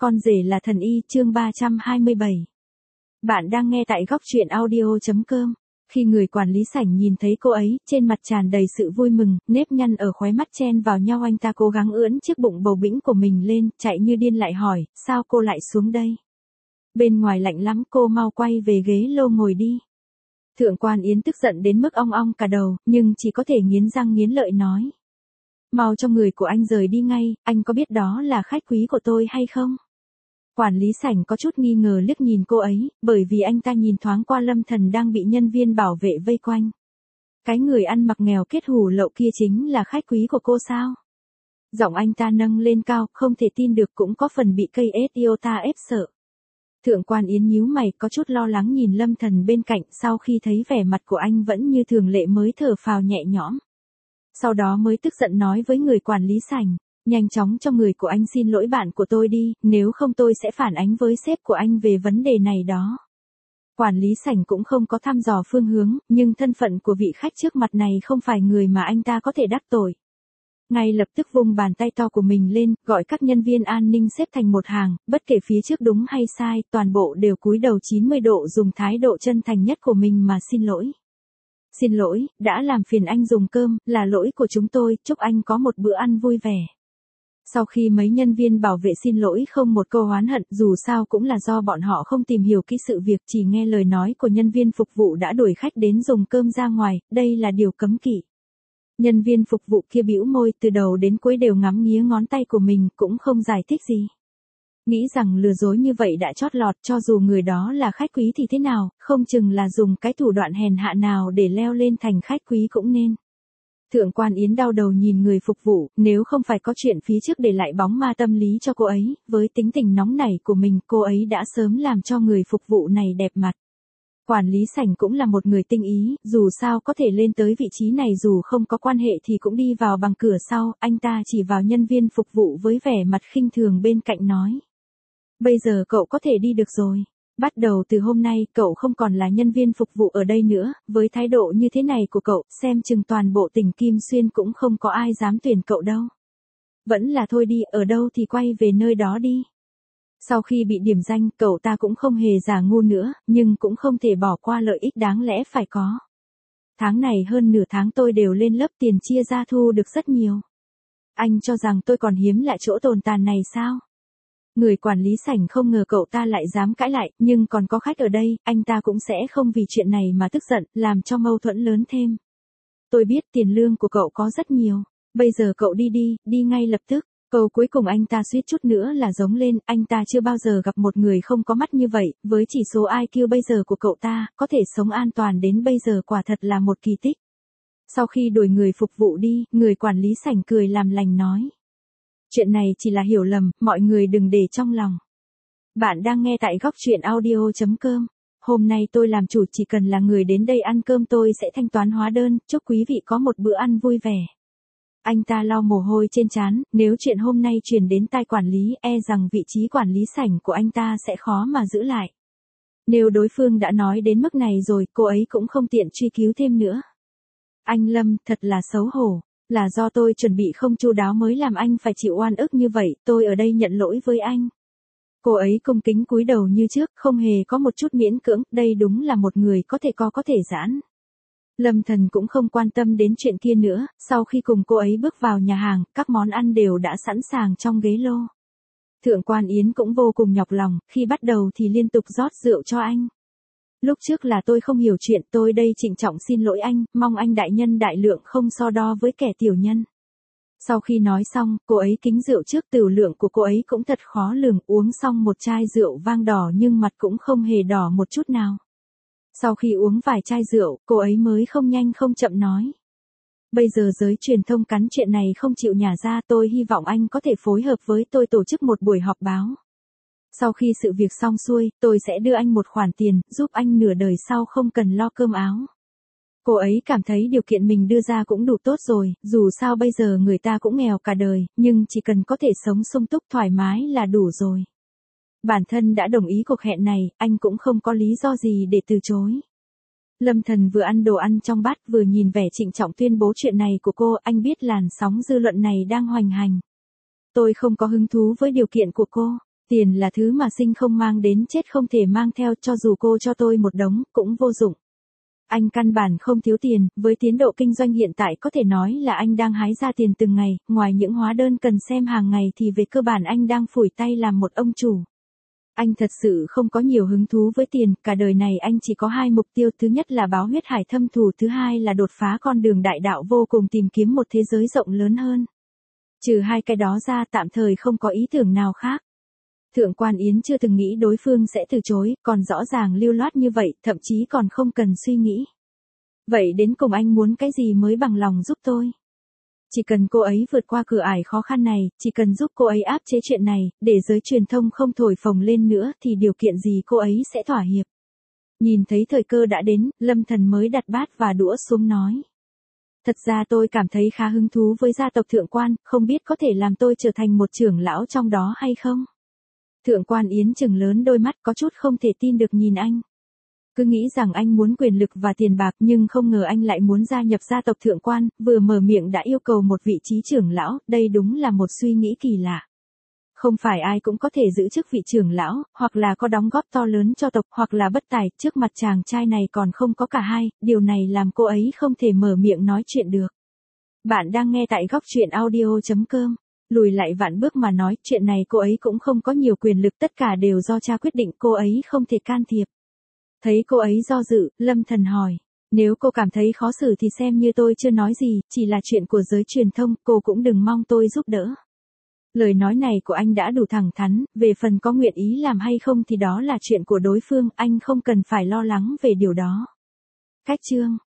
Con rể là thần y, chương 327. Bạn đang nghe tại góc truyện audio.com. Khi người quản lý sảnh nhìn thấy cô ấy, trên mặt tràn đầy sự vui mừng, nếp nhăn ở khóe mắt chen vào nhau, anh ta cố gắng ưỡn chiếc bụng bầu bĩnh của mình lên, chạy như điên lại hỏi, sao cô lại xuống đây? Bên ngoài lạnh lắm, cô mau quay về ghế lô ngồi đi. Thượng quan Yến tức giận đến mức ong ong cả đầu, nhưng chỉ có thể nghiến răng nghiến lợi nói. Mau cho người của anh rời đi ngay, anh có biết đó là khách quý của tôi hay không? Quản lý sảnh có chút nghi ngờ liếc nhìn cô ấy, bởi vì anh ta nhìn thoáng qua Lâm Thần đang bị nhân viên bảo vệ vây quanh. Cái người ăn mặc nghèo kết hủ lậu kia chính là khách quý của cô sao? Giọng anh ta nâng lên cao, không thể tin được, cũng có phần bị cây iota ép sợ. Thượng quan Yến nhíu mày, có chút lo lắng nhìn Lâm Thần bên cạnh, sau khi thấy vẻ mặt của anh vẫn như thường lệ mới thở phào nhẹ nhõm. Sau đó mới tức giận nói với người quản lý sảnh, nhanh chóng cho người của anh xin lỗi bạn của tôi đi, nếu không tôi sẽ phản ánh với sếp của anh về vấn đề này đó. Quản lý sảnh cũng không có thăm dò phương hướng, nhưng thân phận của vị khách trước mặt này không phải người mà anh ta có thể đắc tội. Ngay lập tức vung bàn tay to của mình lên, gọi các nhân viên an ninh xếp thành một hàng, bất kể phía trước đúng hay sai, toàn bộ đều cúi đầu 90 độ dùng thái độ chân thành nhất của mình mà xin lỗi. Xin lỗi, đã làm phiền anh dùng cơm, là lỗi của chúng tôi, chúc anh có một bữa ăn vui vẻ. Sau khi mấy nhân viên bảo vệ xin lỗi không một câu oán hận, dù sao cũng là do bọn họ không tìm hiểu kỹ sự việc, chỉ nghe lời nói của nhân viên phục vụ đã đuổi khách đến dùng cơm ra ngoài, đây là điều cấm kỵ. Nhân viên phục vụ kia bĩu môi, từ đầu đến cuối đều ngắm nghía ngón tay của mình, cũng không giải thích gì. Nghĩ rằng lừa dối như vậy đã chót lọt, cho dù người đó là khách quý thì thế nào, không chừng là dùng cái thủ đoạn hèn hạ nào để leo lên thành khách quý cũng nên. Thượng quan Yến đau đầu nhìn người phục vụ, nếu không phải có chuyện phía trước để lại bóng ma tâm lý cho cô ấy, với tính tình nóng nảy của mình, cô ấy đã sớm làm cho người phục vụ này đẹp mặt. Quản lý sảnh cũng là một người tinh ý, dù sao có thể lên tới vị trí này dù không có quan hệ thì cũng đi vào bằng cửa sau, anh ta chỉ vào nhân viên phục vụ với vẻ mặt khinh thường bên cạnh nói. Bây giờ cậu có thể đi được rồi. Bắt đầu từ hôm nay, cậu không còn là nhân viên phục vụ ở đây nữa, với thái độ như thế này của cậu, xem chừng toàn bộ tỉnh Kim Xuyên cũng không có ai dám tuyển cậu đâu. Vẫn là thôi đi, ở đâu thì quay về nơi đó đi. Sau khi bị điểm danh, cậu ta cũng không hề giả ngu nữa, nhưng cũng không thể bỏ qua lợi ích đáng lẽ phải có. Tháng này hơn nửa tháng tôi đều lên lớp, tiền chia ra thu được rất nhiều. Anh cho rằng tôi còn hiếm lạ chỗ tồn tàn này sao? Người quản lý sảnh không ngờ cậu ta lại dám cãi lại, nhưng còn có khách ở đây, anh ta cũng sẽ không vì chuyện này mà tức giận, làm cho mâu thuẫn lớn thêm. Tôi biết tiền lương của cậu có rất nhiều, bây giờ cậu đi đi, đi ngay lập tức. Câu cuối cùng anh ta suýt chút nữa là giống lên, anh ta chưa bao giờ gặp một người không có mắt như vậy, với chỉ số IQ bây giờ của cậu ta, có thể sống an toàn đến bây giờ quả thật là một kỳ tích. Sau khi đuổi người phục vụ đi, người quản lý sảnh cười làm lành nói. Chuyện này chỉ là hiểu lầm, mọi người đừng để trong lòng. Bạn đang nghe tại góc truyện audio.com. Hôm nay tôi làm chủ, chỉ cần là người đến đây ăn cơm tôi sẽ thanh toán hóa đơn, chúc quý vị có một bữa ăn vui vẻ. Anh ta lau mồ hôi trên trán, nếu chuyện hôm nay truyền đến tai quản lý, e rằng vị trí quản lý sảnh của anh ta sẽ khó mà giữ lại. Nếu đối phương đã nói đến mức này rồi, cô ấy cũng không tiện truy cứu thêm nữa. Anh Lâm, thật là xấu hổ. Là do tôi chuẩn bị không chu đáo mới làm anh phải chịu oan ức như vậy, tôi ở đây nhận lỗi với anh. Cô ấy cung kính cúi đầu như trước, không hề có một chút miễn cưỡng, đây đúng là một người có thể giãn. Lâm Thần cũng không quan tâm đến chuyện kia nữa, sau khi cùng cô ấy bước vào nhà hàng, các món ăn đều đã sẵn sàng trong ghế lô. Thượng quan Yến cũng vô cùng nhọc lòng, khi bắt đầu thì liên tục rót rượu cho anh. Lúc trước là tôi không hiểu chuyện, tôi đây trịnh trọng xin lỗi anh, mong anh đại nhân đại lượng không so đo với kẻ tiểu nhân. Sau khi nói xong, cô ấy kính rượu trước, tửu lượng của cô ấy cũng thật khó lường, uống xong một chai rượu vang đỏ nhưng mặt cũng không hề đỏ một chút nào. Sau khi uống vài chai rượu, cô ấy mới không nhanh không chậm nói. Bây giờ giới truyền thông cắn chuyện này không chịu nhả ra, tôi hy vọng anh có thể phối hợp với tôi tổ chức một buổi họp báo. Sau khi sự việc xong xuôi, tôi sẽ đưa anh một khoản tiền, giúp anh nửa đời sau không cần lo cơm áo. Cô ấy cảm thấy điều kiện mình đưa ra cũng đủ tốt rồi, dù sao bây giờ người ta cũng nghèo cả đời, nhưng chỉ cần có thể sống sung túc thoải mái là đủ rồi. Bản thân đã đồng ý cuộc hẹn này, anh cũng không có lý do gì để từ chối. Lâm Thần vừa ăn đồ ăn trong bát vừa nhìn vẻ trịnh trọng tuyên bố chuyện này của cô, anh biết làn sóng dư luận này đang hoành hành. Tôi không có hứng thú với điều kiện của cô. Tiền là thứ mà sinh không mang đến chết không thể mang theo, cho dù cô cho tôi một đống, cũng vô dụng. Anh căn bản không thiếu tiền, với tiến độ kinh doanh hiện tại có thể nói là anh đang hái ra tiền từng ngày, ngoài những hóa đơn cần xem hàng ngày thì về cơ bản anh đang phủi tay làm một ông chủ. Anh thật sự không có nhiều hứng thú với tiền, cả đời này anh chỉ có hai mục tiêu, thứ nhất là báo huyết hải thâm thù, thứ hai là đột phá con đường đại đạo vô cùng, tìm kiếm một thế giới rộng lớn hơn. Trừ hai cái đó ra tạm thời không có ý tưởng nào khác. Thượng quan Yến chưa từng nghĩ đối phương sẽ từ chối, còn rõ ràng lưu loát như vậy, thậm chí còn không cần suy nghĩ. Vậy đến cùng anh muốn cái gì mới bằng lòng giúp tôi? Chỉ cần cô ấy vượt qua cửa ải khó khăn này, chỉ cần giúp cô ấy áp chế chuyện này, để giới truyền thông không thổi phồng lên nữa thì điều kiện gì cô ấy sẽ thỏa hiệp. Nhìn thấy thời cơ đã đến, Lâm Thần mới đặt bát và đũa xuống nói. Thật ra tôi cảm thấy khá hứng thú với gia tộc Thượng quan, không biết có thể làm tôi trở thành một trưởng lão trong đó hay không? Thượng quan Yến trừng lớn đôi mắt có chút không thể tin được nhìn anh. Cứ nghĩ rằng anh muốn quyền lực và tiền bạc nhưng không ngờ anh lại muốn gia nhập gia tộc Thượng quan, vừa mở miệng đã yêu cầu một vị trí trưởng lão, đây đúng là một suy nghĩ kỳ lạ. Không phải ai cũng có thể giữ chức vị trưởng lão, hoặc là có đóng góp to lớn cho tộc, hoặc là bất tài, trước mặt chàng trai này còn không có cả hai, điều này làm cô ấy không thể mở miệng nói chuyện được. Bạn đang nghe tại Góc Truyện Audio.com. Lùi lại vạn bước mà nói, chuyện này cô ấy cũng không có nhiều quyền lực, tất cả đều do cha quyết định, cô ấy không thể can thiệp. Thấy cô ấy do dự, Lâm Thần hỏi, nếu cô cảm thấy khó xử thì xem như tôi chưa nói gì, chỉ là chuyện của giới truyền thông, cô cũng đừng mong tôi giúp đỡ. Lời nói này của anh đã đủ thẳng thắn, về phần có nguyện ý làm hay không thì đó là chuyện của đối phương, anh không cần phải lo lắng về điều đó. Cách chương